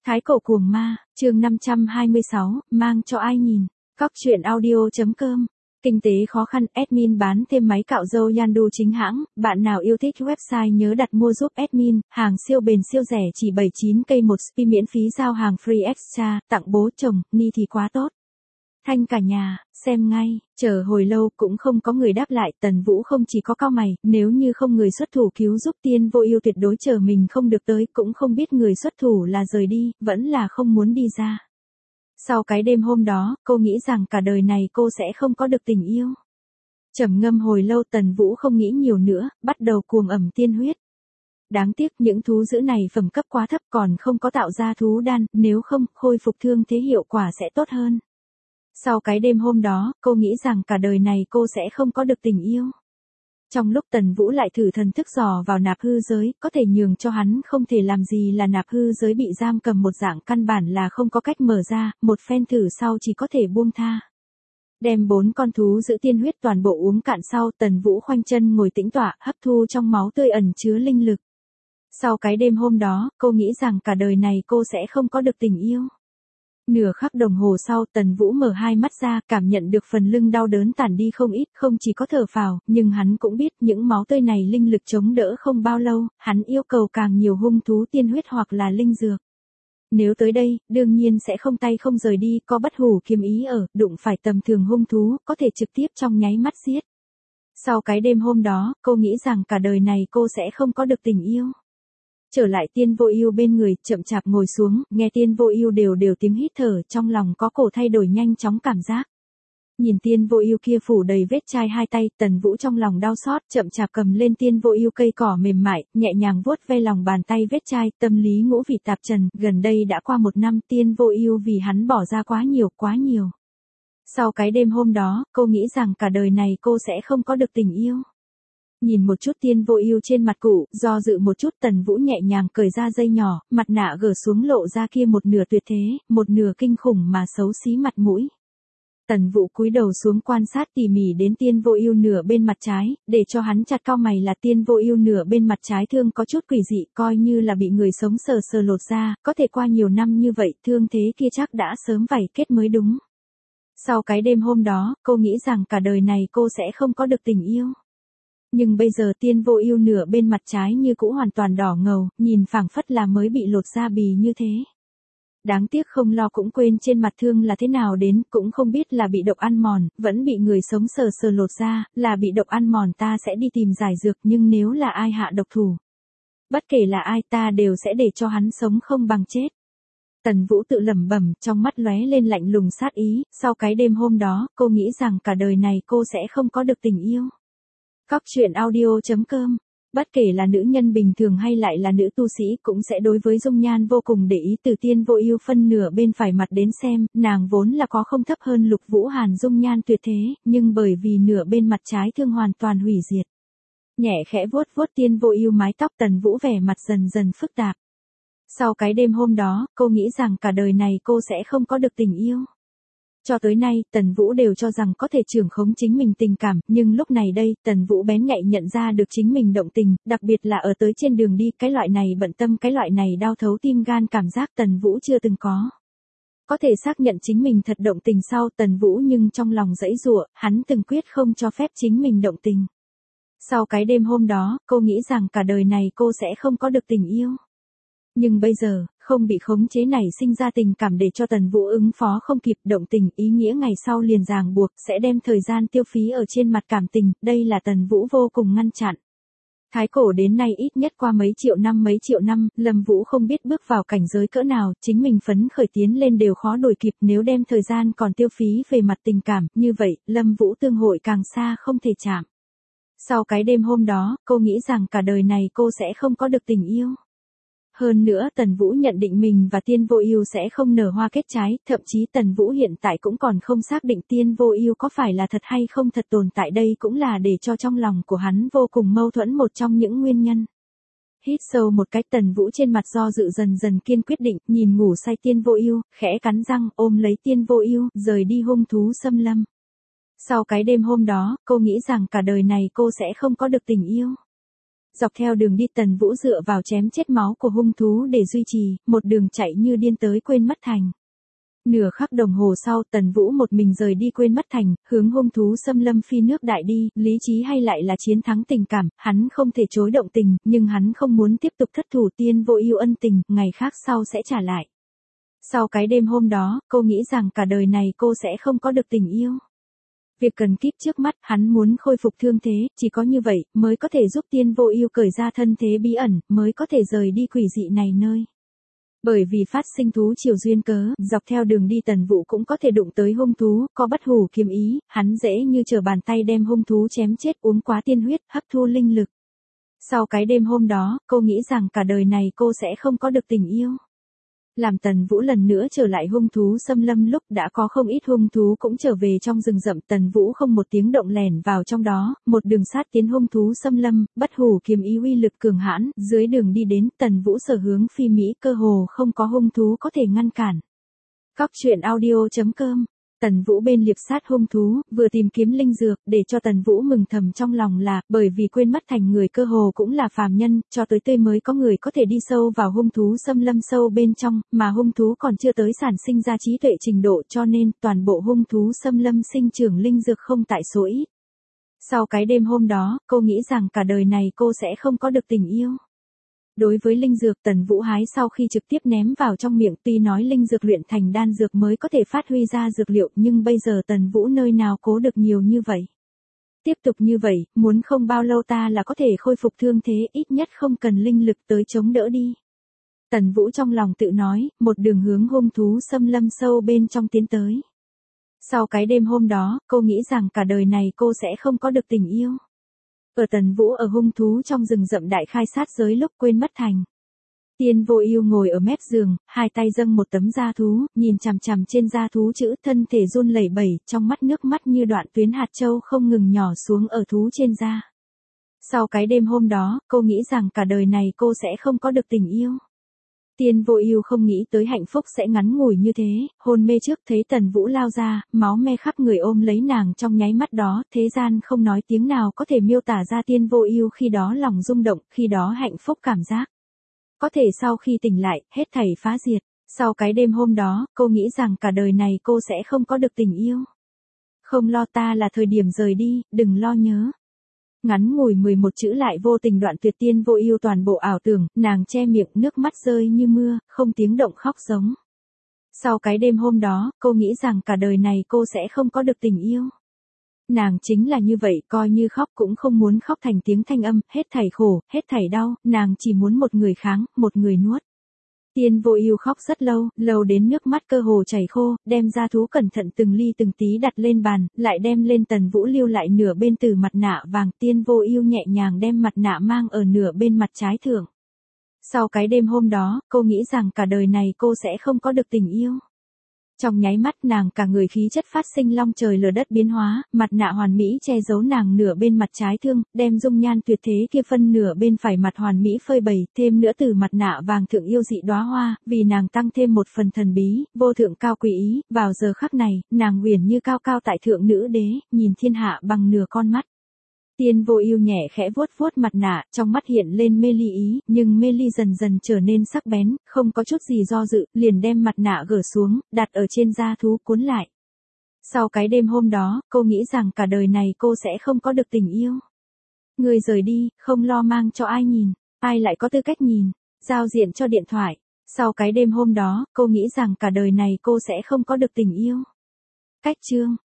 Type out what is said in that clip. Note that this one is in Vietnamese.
Thái cổ cuồng ma, chương 526, mang cho ai nhìn. Cóc truyện audio.com. Kinh tế khó khăn, admin bán thêm máy cạo râu Yandu chính hãng, bạn nào yêu thích website nhớ đặt mua giúp admin, hàng siêu bền siêu rẻ chỉ 79k một spi miễn phí giao hàng free extra, tặng bố chồng, ni thì quá tốt. Thanh cả nhà, xem ngay, chờ hồi lâu cũng không có người đáp lại, Tần Vũ không chỉ có cau mày, nếu như không người xuất thủ cứu giúp Tiên Vô Ưu tuyệt đối chờ mình không được tới, cũng không biết người xuất thủ là rời đi, vẫn là không muốn đi ra. Sau cái đêm hôm đó, cô nghĩ rằng cả đời này cô sẽ không có được tình yêu. Trầm ngâm hồi lâu, Tần Vũ không nghĩ nhiều nữa, bắt đầu cuồng ẩm tiên huyết. Đáng tiếc những thú dữ này phẩm cấp quá thấp còn không có tạo ra thú đan, nếu không, khôi phục thương thế hiệu quả sẽ tốt hơn. Sau cái đêm hôm đó, cô nghĩ rằng cả đời này cô sẽ không có được tình yêu. Trong lúc Tần Vũ lại thử thần thức dò vào nạp hư giới, có thể nhường cho hắn không thể làm gì là nạp hư giới bị giam cầm một dạng căn bản là không có cách mở ra, một phen thử sau chỉ có thể buông tha. Đem 4 con thú giữ tiên huyết toàn bộ uống cạn sau, Tần Vũ khoanh chân ngồi tĩnh tọa, hấp thu trong máu tươi ẩn chứa linh lực. Sau cái đêm hôm đó, cô nghĩ rằng cả đời này cô sẽ không có được tình yêu. Nửa khắc đồng hồ sau, Tần Vũ mở hai mắt ra, cảm nhận được phần lưng đau đớn tản đi không ít, không chỉ có thở phào, nhưng hắn cũng biết những máu tươi này linh lực chống đỡ không bao lâu, hắn yêu cầu càng nhiều hung thú tiên huyết hoặc là linh dược. Nếu tới đây, đương nhiên sẽ không tay không rời đi, có bất hủ kiếm ý ở, đụng phải tầm thường hung thú, có thể trực tiếp trong nháy mắt giết. Sau cái đêm hôm đó, cô nghĩ rằng cả đời này cô sẽ không có được tình yêu. Trở lại Tiên Vô Ưu bên người, chậm chạp ngồi xuống, nghe Tiên Vô Ưu đều tiếng hít thở, trong lòng có cổ thay đổi nhanh chóng cảm giác. Nhìn Tiên Vô Ưu kia phủ đầy vết chai hai tay, Tần Vũ trong lòng đau xót, chậm chạp cầm lên Tiên Vô Ưu cây cỏ mềm mại, nhẹ nhàng vuốt ve lòng bàn tay vết chai, tâm lý ngũ vị tạp trần, gần đây đã qua 1 năm, Tiên Vô Ưu vì hắn bỏ ra quá nhiều. Sau cái đêm hôm đó, cô nghĩ rằng cả đời này cô sẽ không có được tình yêu. Nhìn một chút Tiên Vô Ưu trên mặt cụ, do dự một chút, Tần Vũ nhẹ nhàng cởi ra dây nhỏ, mặt nạ gỡ xuống lộ ra kia một nửa tuyệt thế, một nửa kinh khủng mà xấu xí mặt mũi. Tần Vũ cúi đầu xuống quan sát tỉ mỉ đến Tiên Vô Ưu nửa bên mặt trái, để cho hắn chặt cau mày là Tiên Vô Ưu nửa bên mặt trái thương có chút quỷ dị, coi như là bị người sống sờ lột ra, có thể qua nhiều năm như vậy, thương thế kia chắc đã sớm vảy kết mới đúng. Sau cái đêm hôm đó, cô nghĩ rằng cả đời này cô sẽ không có được tình yêu. Nhưng bây giờ Tiên Vô Ưu nửa bên mặt trái như cũ hoàn toàn đỏ ngầu, nhìn phảng phất là mới bị lột da bì như thế. Đáng tiếc không lo cũng quên trên mặt thương là thế nào đến, cũng không biết là bị độc ăn mòn, vẫn bị người sống sờ lột da, là bị độc ăn mòn ta sẽ đi tìm giải dược, nhưng nếu là ai hạ độc thủ, bất kể là ai ta đều sẽ để cho hắn sống không bằng chết. Tần Vũ tự lẩm bẩm, trong mắt lóe lên lạnh lùng sát ý, sau cái đêm hôm đó, cô nghĩ rằng cả đời này cô sẽ không có được tình yêu. Cóc truyện audio.com. Bất kể là nữ nhân bình thường hay lại là nữ tu sĩ cũng sẽ đối với dung nhan vô cùng để ý, từ Tiên Vô Ưu phân nửa bên phải mặt đến xem, nàng vốn là có không thấp hơn Lục Vũ Hàn dung nhan tuyệt thế, nhưng bởi vì nửa bên mặt trái thương hoàn toàn hủy diệt. Nhẹ khẽ vuốt Tiên Vô Ưu mái tóc, Tần Vũ vẻ mặt dần dần phức tạp. Sau cái đêm hôm đó, cô nghĩ rằng cả đời này cô sẽ không có được tình yêu. Cho tới nay, Tần Vũ đều cho rằng có thể trưởng khống chính mình tình cảm, nhưng lúc này đây, Tần Vũ bén nhạy nhận ra được chính mình động tình, đặc biệt là ở tới trên đường đi, cái loại này bận tâm, cái loại này đau thấu tim gan cảm giác Tần Vũ chưa từng có. Có thể xác nhận chính mình thật động tình sau, Tần Vũ nhưng trong lòng giãy giụa, hắn từng quyết không cho phép chính mình động tình. Sau cái đêm hôm đó, cô nghĩ rằng cả đời này cô sẽ không có được tình yêu. Nhưng bây giờ, không bị khống chế này sinh ra tình cảm để cho Tần Vũ ứng phó không kịp, động tình, ý nghĩa ngày sau liền ràng buộc, sẽ đem thời gian tiêu phí ở trên mặt cảm tình, đây là Tần Vũ vô cùng ngăn chặn. Thái cổ đến nay ít nhất qua mấy triệu năm, Lâm Vũ không biết bước vào cảnh giới cỡ nào, chính mình phấn khởi tiến lên đều khó đuổi kịp, nếu đem thời gian còn tiêu phí về mặt tình cảm, như vậy, Lâm Vũ tương hội càng xa không thể chạm. Sau cái đêm hôm đó, cô nghĩ rằng cả đời này cô sẽ không có được tình yêu. Hơn nữa Tần Vũ nhận định mình và Tiên Vô Ưu sẽ không nở hoa kết trái, thậm chí Tần Vũ hiện tại cũng còn không xác định Tiên Vô Ưu có phải là thật hay không thật tồn tại, đây cũng là để cho trong lòng của hắn vô cùng mâu thuẫn một trong những nguyên nhân. Hít sâu một cái, Tần Vũ trên mặt do dự dần dần kiên quyết định, nhìn ngủ say Tiên Vô Ưu, khẽ cắn răng ôm lấy Tiên Vô Ưu, rời đi hung thú xâm lâm. Sau cái đêm hôm đó, cô nghĩ rằng cả đời này cô sẽ không có được tình yêu. Dọc theo đường đi Tần Vũ dựa vào chém chết máu của hung thú để duy trì, một đường chạy như điên tới Quên Mất Thành. Nửa khắc đồng hồ sau Tần Vũ một mình rời đi Quên Mất Thành, hướng hung thú xâm lâm phi nước đại đi, lý trí hay lại là chiến thắng tình cảm, hắn không thể chối động tình, nhưng hắn không muốn tiếp tục thất thủ Tiên Vô Ưu ân tình, ngày khác sau sẽ trả lại. Sau cái đêm hôm đó, cô nghĩ rằng cả đời này cô sẽ không có được tình yêu. Việc cần kíp trước mắt, hắn muốn khôi phục thương thế, chỉ có như vậy, mới có thể giúp Tiên Vô Ưu cởi ra thân thế bí ẩn, mới có thể rời đi quỷ dị này nơi. Bởi vì phát sinh thú triều duyên cớ, dọc theo đường đi Tần Vũ cũng có thể đụng tới hung thú, có bất hủ kiếm ý, hắn dễ như trở bàn tay đem hung thú chém chết, uống quá tiên huyết, hấp thu linh lực. Sau cái đêm hôm đó, cô nghĩ rằng cả đời này cô sẽ không có được tình yêu. Làm Tần Vũ lần nữa trở lại hung thú xâm lâm lúc đã có không ít hung thú cũng trở về trong rừng rậm, Tần Vũ không một tiếng động lẻn vào trong đó, một đường sát tiến hung thú xâm lâm, bất hủ kiếm ý uy lực cường hãn, dưới đường đi đến Tần Vũ sở hướng phi mỹ cơ hồ không có hung thú có thể ngăn cản. Cóc truyện audio.com. Tần Vũ bên liệp sát hung thú, vừa tìm kiếm linh dược, để cho Tần Vũ mừng thầm trong lòng là, bởi vì Quên Mất Thành người cơ hồ cũng là phàm nhân, cho tới tươi mới có người có thể đi sâu vào hung thú xâm lâm sâu bên trong, mà hung thú còn chưa tới sản sinh ra trí tuệ trình độ, cho nên toàn bộ hung thú xâm lâm sinh trưởng linh dược không tại số ít. Sau cái đêm hôm đó, cô nghĩ rằng cả đời này cô sẽ không có được tình yêu. Đối với linh dược Tần Vũ hái sau khi trực tiếp ném vào trong miệng, tuy nói linh dược luyện thành đan dược mới có thể phát huy ra dược liệu, nhưng bây giờ Tần Vũ nơi nào cố được nhiều như vậy. Tiếp tục như vậy, muốn không bao lâu ta là có thể khôi phục thương thế, ít nhất không cần linh lực tới chống đỡ đi. Tần Vũ trong lòng tự nói, một đường hướng hung thú xâm lâm sâu bên trong tiến tới. Sau cái đêm hôm đó, cô nghĩ rằng cả đời này cô sẽ không có được tình yêu. Ở Tần Vũ ở hung thú trong rừng rậm đại khai sát giới lúc Quên Mất Thành. Tiên Vô Ưu ngồi ở mép giường, hai tay dâng một tấm da thú, nhìn chằm chằm trên da thú chữ, thân thể run lẩy bẩy, trong mắt nước mắt như đoạn tuyến hạt châu không ngừng nhỏ xuống ở thú trên da. Sau cái đêm hôm đó, cô nghĩ rằng cả đời này cô sẽ không có được tình yêu. Tiên Vô Ưu không nghĩ tới hạnh phúc sẽ ngắn ngủi như thế, hôn mê trước thấy Tần Vũ lao ra, máu me khắp người ôm lấy nàng trong nháy mắt đó, thế gian không nói tiếng nào có thể miêu tả ra Tiên Vô Ưu khi đó lòng rung động, khi đó hạnh phúc cảm giác. Có thể sau khi tỉnh lại, hết thảy phá diệt. Sau cái đêm hôm đó, cô nghĩ rằng cả đời này cô sẽ không có được tình yêu. Không lo, ta là thời điểm rời đi, đừng lo nhớ. Ngắn ngủi 11 chữ lại vô tình đoạn tuyệt Tiên Vô Ưu toàn bộ ảo tưởng, nàng che miệng, nước mắt rơi như mưa, không tiếng động khóc giống. Sau cái đêm hôm đó, cô nghĩ rằng cả đời này cô sẽ không có được tình yêu. Nàng chính là như vậy, coi như khóc cũng không muốn khóc thành tiếng thanh âm, hết thảy khổ, hết thảy đau, nàng chỉ muốn một người kháng, một người nuốt. Tiên Vô Ưu khóc rất lâu, lâu đến nước mắt cơ hồ chảy khô, đem da thú cẩn thận từng ly từng tí đặt lên bàn, lại đem lên Tần Vũ lưu lại nửa bên từ mặt nạ vàng, Tiên Vô Ưu nhẹ nhàng đem mặt nạ mang ở nửa bên mặt trái thượng. Sau cái đêm hôm đó, cô nghĩ rằng cả đời này cô sẽ không có được tình yêu. Trong nháy mắt nàng cả người khí chất phát sinh long trời lở đất biến hóa, mặt nạ hoàn mỹ che giấu nàng nửa bên mặt trái thương, đem dung nhan tuyệt thế kia phân nửa bên phải mặt hoàn mỹ phơi bày, thêm nữa từ mặt nạ vàng thượng yêu dị đóa hoa, vì nàng tăng thêm một phần thần bí, vô thượng cao quý ý, vào giờ khắc này, nàng huyền như cao cao tại thượng nữ đế, nhìn thiên hạ bằng nửa con mắt. Tiên Vô Ưu nhẹ khẽ vuốt vuốt mặt nạ, trong mắt hiện lên mê ly ý, nhưng mê ly dần dần trở nên sắc bén, không có chút gì do dự, liền đem mặt nạ gỡ xuống, đặt ở trên da thú cuốn lại. Sau cái đêm hôm đó, cô nghĩ rằng cả đời này cô sẽ không có được tình yêu. Người rời đi, không lo mang cho ai nhìn, ai lại có tư cách nhìn, giao diện cho điện thoại. Sau cái đêm hôm đó, cô nghĩ rằng cả đời này cô sẽ không có được tình yêu. Cách chương